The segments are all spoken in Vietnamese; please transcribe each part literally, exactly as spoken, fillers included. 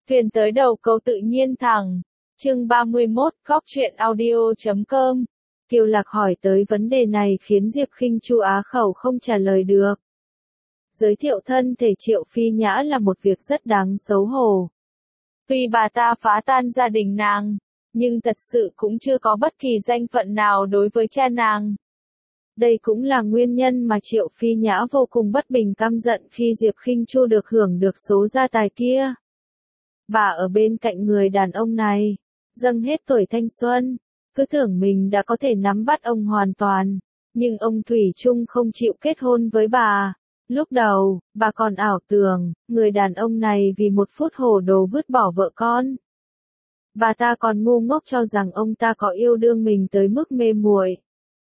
Thuyền tới đầu cầu tự nhiên thẳng. Chương ba mươi mốt, góc truyện audio chấm com. Kiều Lạc hỏi tới vấn đề này khiến Diệp Khinh Chu á khẩu không trả lời được. Giới thiệu thân thể Triệu Phi Nhã là một việc rất đáng xấu hổ. Tuy bà ta phá tan gia đình nàng, nhưng thật sự cũng chưa có bất kỳ danh phận nào đối với cha nàng. Đây cũng là nguyên nhân mà Triệu Phi Nhã vô cùng bất bình căm giận khi Diệp Khinh Chu được hưởng được số gia tài kia. Bà ở bên cạnh người đàn ông này, dâng hết tuổi thanh xuân, cứ tưởng mình đã có thể nắm bắt ông hoàn toàn, nhưng ông thủy chung không chịu kết hôn với bà. Lúc đầu, bà còn ảo tưởng, người đàn ông này vì một phút hồ đồ vứt bỏ vợ con. Bà ta còn ngu ngốc cho rằng ông ta có yêu đương mình tới mức mê muội.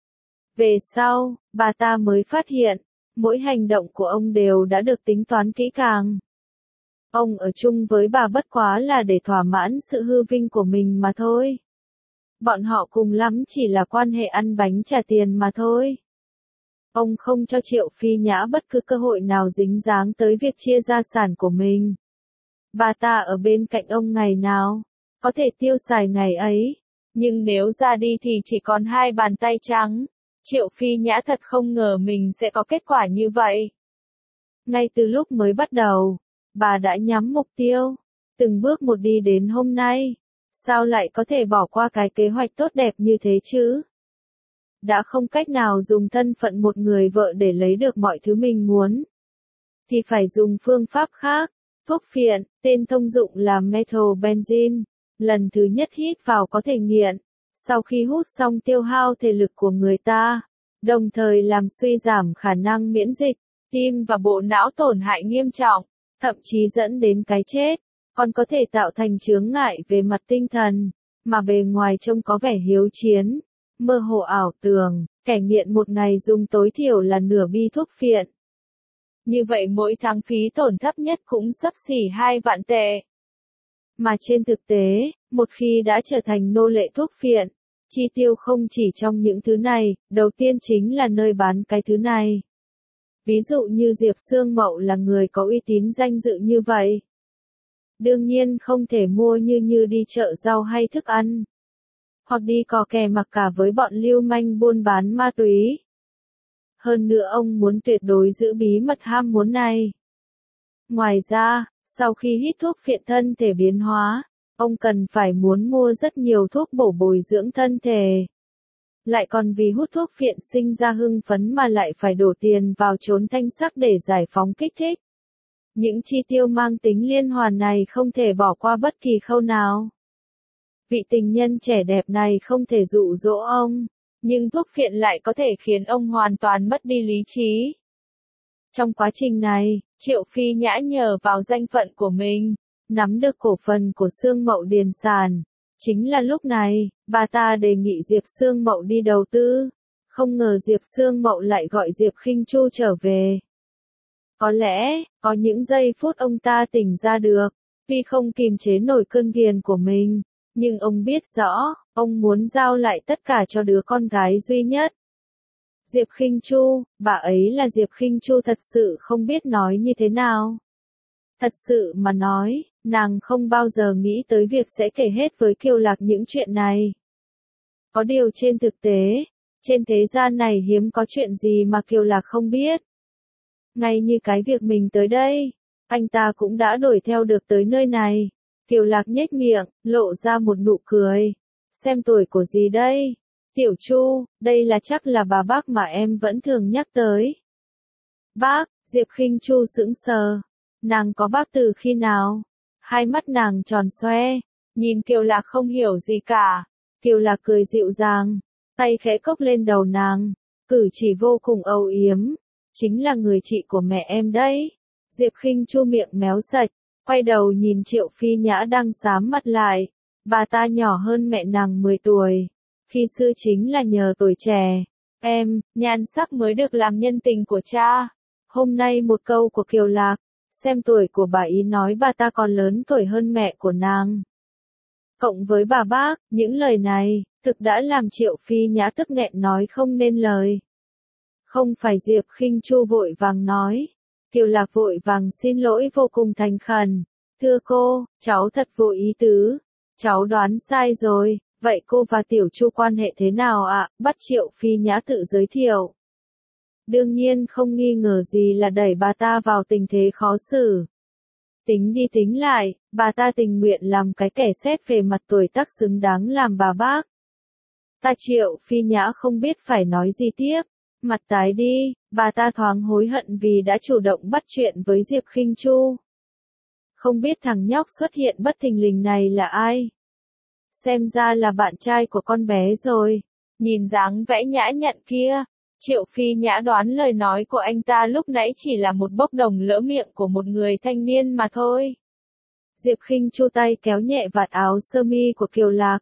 Về sau, bà ta mới phát hiện, mỗi hành động của ông đều đã được tính toán kỹ càng. Ông ở chung với bà bất quá là để thỏa mãn sự hư vinh của mình mà thôi. Bọn họ cùng lắm chỉ là quan hệ ăn bánh trả tiền mà thôi. Ông không cho Triệu Phi Nhã bất cứ cơ hội nào dính dáng tới việc chia gia sản của mình. Bà ta ở bên cạnh ông ngày nào, có thể tiêu xài ngày ấy, nhưng nếu ra đi thì chỉ còn hai bàn tay trắng. Triệu Phi Nhã thật không ngờ mình sẽ có kết quả như vậy. Ngay từ lúc mới bắt đầu, bà đã nhắm mục tiêu, từng bước một đi đến hôm nay. Sao lại có thể bỏ qua cái kế hoạch tốt đẹp như thế chứ? Đã không cách nào dùng thân phận một người vợ để lấy được mọi thứ mình muốn, thì phải dùng phương pháp khác. Thuốc phiện, tên thông dụng là methylbenzene, lần thứ nhất hít vào có thể nghiện, sau khi hút xong tiêu hao thể lực của người ta, đồng thời làm suy giảm khả năng miễn dịch, tim và bộ não tổn hại nghiêm trọng, thậm chí dẫn đến cái chết, còn có thể tạo thành chướng ngại về mặt tinh thần, mà bề ngoài trông có vẻ hiếu chiến, mơ hồ ảo tưởng, kẻ nghiện một ngày dùng tối thiểu là nửa bi thuốc phiện. Như vậy mỗi tháng phí tổn thấp nhất cũng xấp xỉ hai vạn tệ. Mà trên thực tế, một khi đã trở thành nô lệ thuốc phiện, chi tiêu không chỉ trong những thứ này, đầu tiên chính là nơi bán cái thứ này. Ví dụ như Diệp Sương Mậu là người có uy tín danh dự như vậy. Đương nhiên không thể mua như như đi chợ rau hay thức ăn, hoặc đi cò kè mặc cả với bọn lưu manh buôn bán ma túy. Hơn nữa ông muốn tuyệt đối giữ bí mật ham muốn này. Ngoài ra, sau khi hít thuốc phiện thân thể biến hóa, ông cần phải muốn mua rất nhiều thuốc bổ bồi dưỡng thân thể. Lại còn vì hút thuốc phiện sinh ra hưng phấn mà lại phải đổ tiền vào trốn thanh sắc để giải phóng kích thích. Những chi tiêu mang tính liên hoàn này không thể bỏ qua bất kỳ khâu nào. Vị tình nhân trẻ đẹp này không thể dụ dỗ ông, nhưng thuốc phiện lại có thể khiến ông hoàn toàn mất đi lý trí. Trong quá trình này, Triệu Phi Nhã nhờ vào danh phận của mình, nắm được cổ phần của Sương Mậu Điền Sản. Chính là lúc này, bà ta đề nghị Diệp Sương Mậu đi đầu tư. Không ngờ Diệp Sương Mậu lại gọi Diệp Khinh Chu trở về. Có lẽ, có những giây phút ông ta tỉnh ra được, tuy không kiềm chế nổi cơn ghiền của mình, nhưng ông biết rõ, ông muốn giao lại tất cả cho đứa con gái duy nhất. Diệp Khinh Chu, bà ấy là Diệp Khinh Chu thật sự không biết nói như thế nào. Thật sự mà nói, nàng không bao giờ nghĩ tới việc sẽ kể hết với Kiều Lạc những chuyện này. Có điều trên thực tế, trên thế gian này hiếm có chuyện gì mà Kiều Lạc không biết. Ngay như cái việc mình tới đây, anh ta cũng đã đuổi theo được tới nơi này. Kiều Lạc nhếch miệng, lộ ra một nụ cười. Xem tuổi của gì đây? Tiểu Chu, đây là chắc là bà bác mà em vẫn thường nhắc tới. Bác, Diệp Khinh Chu sững sờ. Nàng có bác từ khi nào? Hai mắt nàng tròn xoe, nhìn Kiều Lạc không hiểu gì cả. Kiều Lạc cười dịu dàng, tay khẽ cốc lên đầu nàng, cử chỉ vô cùng âu yếm. Chính là người chị của mẹ em đấy. Diệp Khinh Chu miệng méo sạch, quay đầu nhìn Triệu Phi Nhã đang xám mặt lại. Bà ta nhỏ hơn mẹ nàng mười tuổi. Khi xưa chính là nhờ tuổi trẻ, em, nhan sắc mới được làm nhân tình của cha. Hôm nay một câu của Kiều Lạc, xem tuổi của bà ý nói bà ta còn lớn tuổi hơn mẹ của nàng. Cộng với bà bác, những lời này, thực đã làm Triệu Phi Nhã tức nghẹn nói không nên lời. Không phải Diệp Khinh Chu vội vàng nói. Kiều Lạc vội vàng xin lỗi vô cùng thành khẩn. Thưa cô, cháu thật vô ý tứ. Cháu đoán sai rồi, vậy cô và Tiểu Chu quan hệ thế nào ạ? Bắt Triệu Phi Nhã tự giới thiệu. Đương nhiên không nghi ngờ gì là đẩy bà ta vào tình thế khó xử. Tính đi tính lại, bà ta tình nguyện làm cái kẻ xét về mặt tuổi tác xứng đáng làm bà bác. Ta Triệu Phi Nhã không biết phải nói gì tiếp, mặt tái đi, bà ta thoáng hối hận vì đã chủ động bắt chuyện với Diệp Khinh Chu. Không biết thằng nhóc xuất hiện bất thình lình này là ai? Xem ra là bạn trai của con bé rồi. Nhìn dáng vẻ nhã nhặn kia, Triệu Phi Nhã đoán lời nói của anh ta lúc nãy chỉ là một bốc đồng lỡ miệng của một người thanh niên mà thôi. Diệp Khinh Chu tay kéo nhẹ vạt áo sơ mi của Kiều Lạc.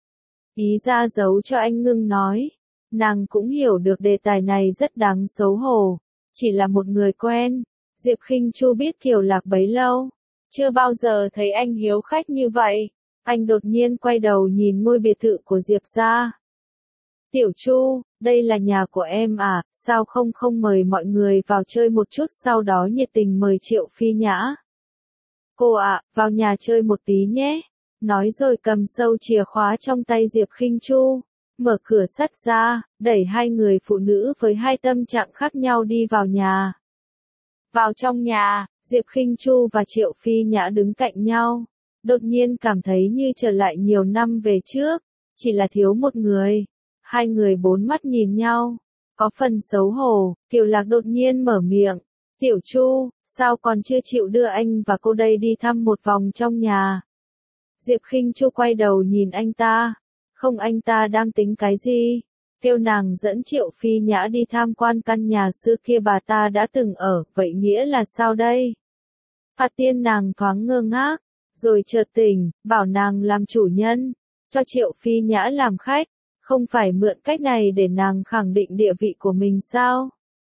Ý ra giấu cho anh ngưng nói. Nàng cũng hiểu được đề tài này rất đáng xấu hổ. Chỉ là một người quen. Diệp Khinh Chu biết Kiều Lạc bấy lâu. Chưa bao giờ thấy anh hiếu khách như vậy. Anh đột nhiên quay đầu nhìn ngôi biệt thự của Diệp gia. Tiểu Chu, đây là nhà của em à, sao không không mời mọi người vào chơi một chút sau đó nhiệt tình mời Triệu Phi Nhã. Cô ạ, vào nhà chơi một tí nhé. Nói rồi cầm sâu chìa khóa trong tay Diệp Khinh Chu, mở cửa sắt ra, đẩy hai người phụ nữ với hai tâm trạng khác nhau đi vào nhà. Vào trong nhà, Diệp Khinh Chu và Triệu Phi Nhã đứng cạnh nhau, đột nhiên cảm thấy như trở lại nhiều năm về trước, chỉ là thiếu một người. Hai người bốn mắt nhìn nhau, có phần xấu hổ, Kiều Lạc đột nhiên mở miệng. Tiểu Chu, sao còn chưa chịu đưa anh và cô đây đi thăm một vòng trong nhà? Diệp Khinh Chu quay đầu nhìn anh ta. Không, anh ta đang tính cái gì? Kêu nàng dẫn Triệu Phi Nhã đi tham quan căn nhà xưa kia bà ta đã từng ở, vậy nghĩa là sao đây? Phát tiên nàng thoáng ngơ ngác, rồi chợt tỉnh, bảo nàng làm chủ nhân, cho Triệu Phi Nhã làm khách, không phải mượn cách này để nàng khẳng định địa vị của mình sao?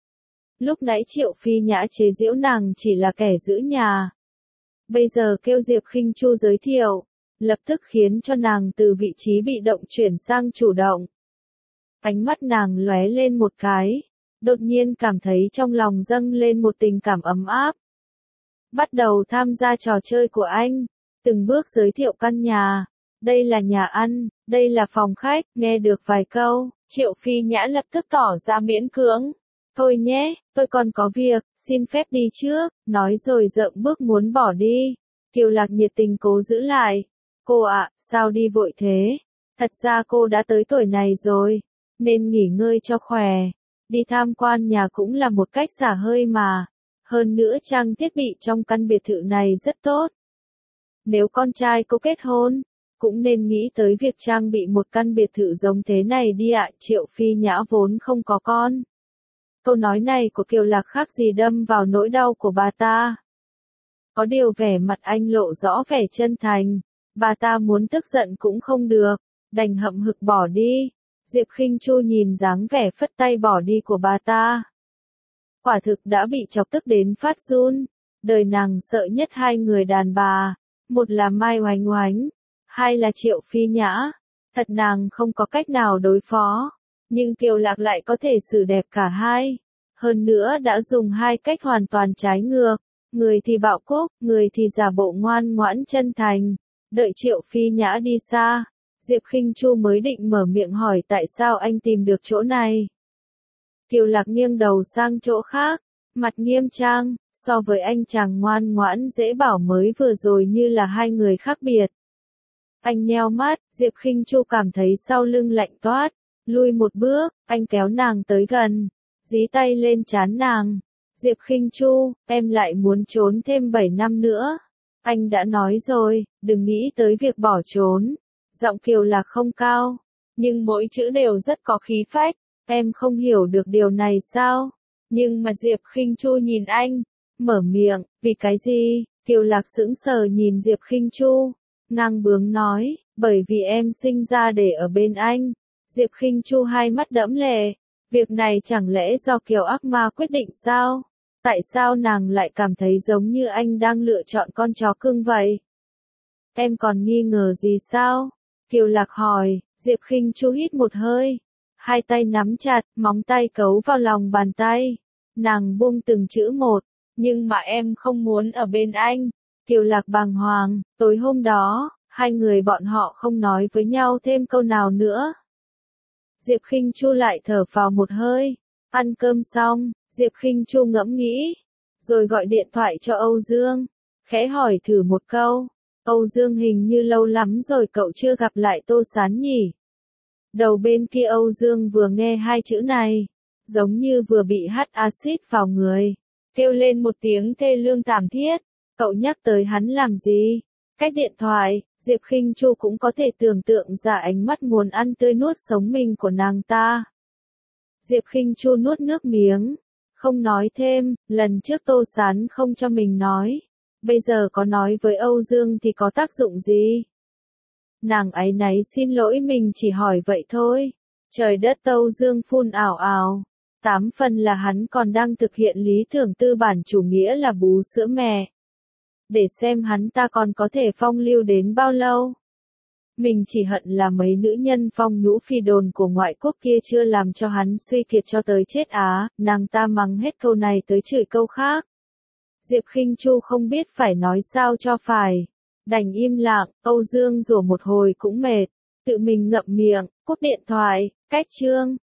Lúc nãy Triệu Phi Nhã chế giễu nàng chỉ là kẻ giữ nhà. Bây giờ kêu Diệp Khinh Chu giới thiệu, lập tức khiến cho nàng từ vị trí bị động chuyển sang chủ động. Ánh mắt nàng lóe lên một cái, đột nhiên cảm thấy trong lòng dâng lên một tình cảm ấm áp. Bắt đầu tham gia trò chơi của anh, từng bước giới thiệu căn nhà. Đây là nhà ăn, đây là phòng khách, nghe được vài câu, Triệu Phi Nhã lập tức tỏ ra miễn cưỡng. Thôi nhé, tôi còn có việc, xin phép đi trước, nói rồi dậm bước muốn bỏ đi. Kiều Lạc nhiệt tình cố giữ lại. Cô ạ, sao đi vội thế? Thật ra cô đã tới tuổi này rồi, nên nghỉ ngơi cho khỏe. Đi tham quan nhà cũng là một cách xả hơi mà. Hơn nữa trang thiết bị trong căn biệt thự này rất tốt. Nếu con trai cô kết hôn, cũng nên nghĩ tới việc trang bị một căn biệt thự giống thế này đi ạ. Triệu Phi Nhã vốn không có con. Câu nói này của Kiều Lạc khác gì đâm vào nỗi đau của bà ta. Có điều vẻ mặt anh lộ rõ vẻ chân thành. Bà ta muốn tức giận cũng không được, đành hậm hực bỏ đi. Diệp Khinh Chu nhìn dáng vẻ phất tay bỏ đi của bà ta. Quả thực đã bị chọc tức đến phát run. Đời nàng sợ nhất hai người đàn bà. Một là Mai Oánh Oánh, hai là Triệu Phi Nhã. Thật nàng không có cách nào đối phó. Nhưng Kiều Lạc lại có thể xử đẹp cả hai. Hơn nữa đã dùng hai cách hoàn toàn trái ngược. Người thì bạo cúc, người thì giả bộ ngoan ngoãn chân thành. Đợi Triệu Phi Nhã đi xa, Diệp Khinh Chu mới định mở miệng hỏi tại sao anh tìm được chỗ này. Kiều Lạc nghiêng đầu sang chỗ khác, mặt nghiêm trang, so với anh chàng ngoan ngoãn dễ bảo mới vừa rồi như là hai người khác biệt. Anh nheo mắt, Diệp Khinh Chu cảm thấy sau lưng lạnh toát, lui một bước, anh kéo nàng tới gần, dí tay lên trán nàng. Diệp Khinh Chu, em lại muốn trốn thêm bảy năm nữa. Anh đã nói rồi, đừng nghĩ tới việc bỏ trốn. Giọng Kiều Lạc không cao, nhưng mỗi chữ đều rất có khí phách. Em không hiểu được điều này sao? Nhưng mà Diệp Khinh Chu nhìn anh, mở miệng, vì cái gì? Kiều Lạc sững sờ nhìn Diệp Khinh Chu, ngang bướng nói, bởi vì em sinh ra để ở bên anh. Diệp Khinh Chu hai mắt đẫm lệ, việc này chẳng lẽ do Kiều Ác Ma quyết định sao? Tại sao nàng lại cảm thấy giống như anh đang lựa chọn con chó cưng vậy? Em còn nghi ngờ gì sao? Kiều Lạc hỏi. Diệp Khinh Chu hít một hơi, hai tay nắm chặt, móng tay cấu vào lòng bàn tay. Nàng buông từng chữ một, nhưng mà em không muốn ở bên anh. Kiều Lạc bàng hoàng, tối hôm đó, hai người bọn họ không nói với nhau thêm câu nào nữa. Diệp Khinh Chu lại thở phào một hơi. Ăn cơm xong, Diệp Khinh Chu ngẫm nghĩ, rồi gọi điện thoại cho Âu Dương, khẽ hỏi thử một câu. Âu Dương, hình như lâu lắm rồi cậu chưa gặp lại Tô Sán nhỉ? Đầu bên kia Âu Dương vừa nghe hai chữ này, giống như vừa bị hắt axit vào người, kêu lên một tiếng thê lương thảm thiết. Cậu nhắc tới hắn làm gì? Cách điện thoại, Diệp Khinh Chu cũng có thể tưởng tượng ra ánh mắt muốn ăn tươi nuốt sống mình của nàng ta. Diệp Khinh Chu nuốt nước miếng, không nói thêm, lần trước Tô Sán không cho mình nói, bây giờ có nói với Âu Dương thì có tác dụng gì? Nàng áy náy xin lỗi, mình chỉ hỏi vậy thôi. Trời đất, Âu Dương phun ảo ảo. Tám phần là hắn còn đang thực hiện lý tưởng tư bản chủ nghĩa là bú sữa mẹ. Để xem hắn ta còn có thể phong lưu đến bao lâu. Mình chỉ hận là mấy nữ nhân phong nhũ phi đồn của ngoại quốc kia chưa làm cho hắn suy kiệt cho tới chết á. Nàng ta mắng hết câu này tới chửi câu khác. Diệp Khinh Chu không biết phải nói sao cho phải. Đành im lặng. Âu Dương rủa một hồi cũng mệt, tự mình ngậm miệng, cúp điện thoại. Cách chương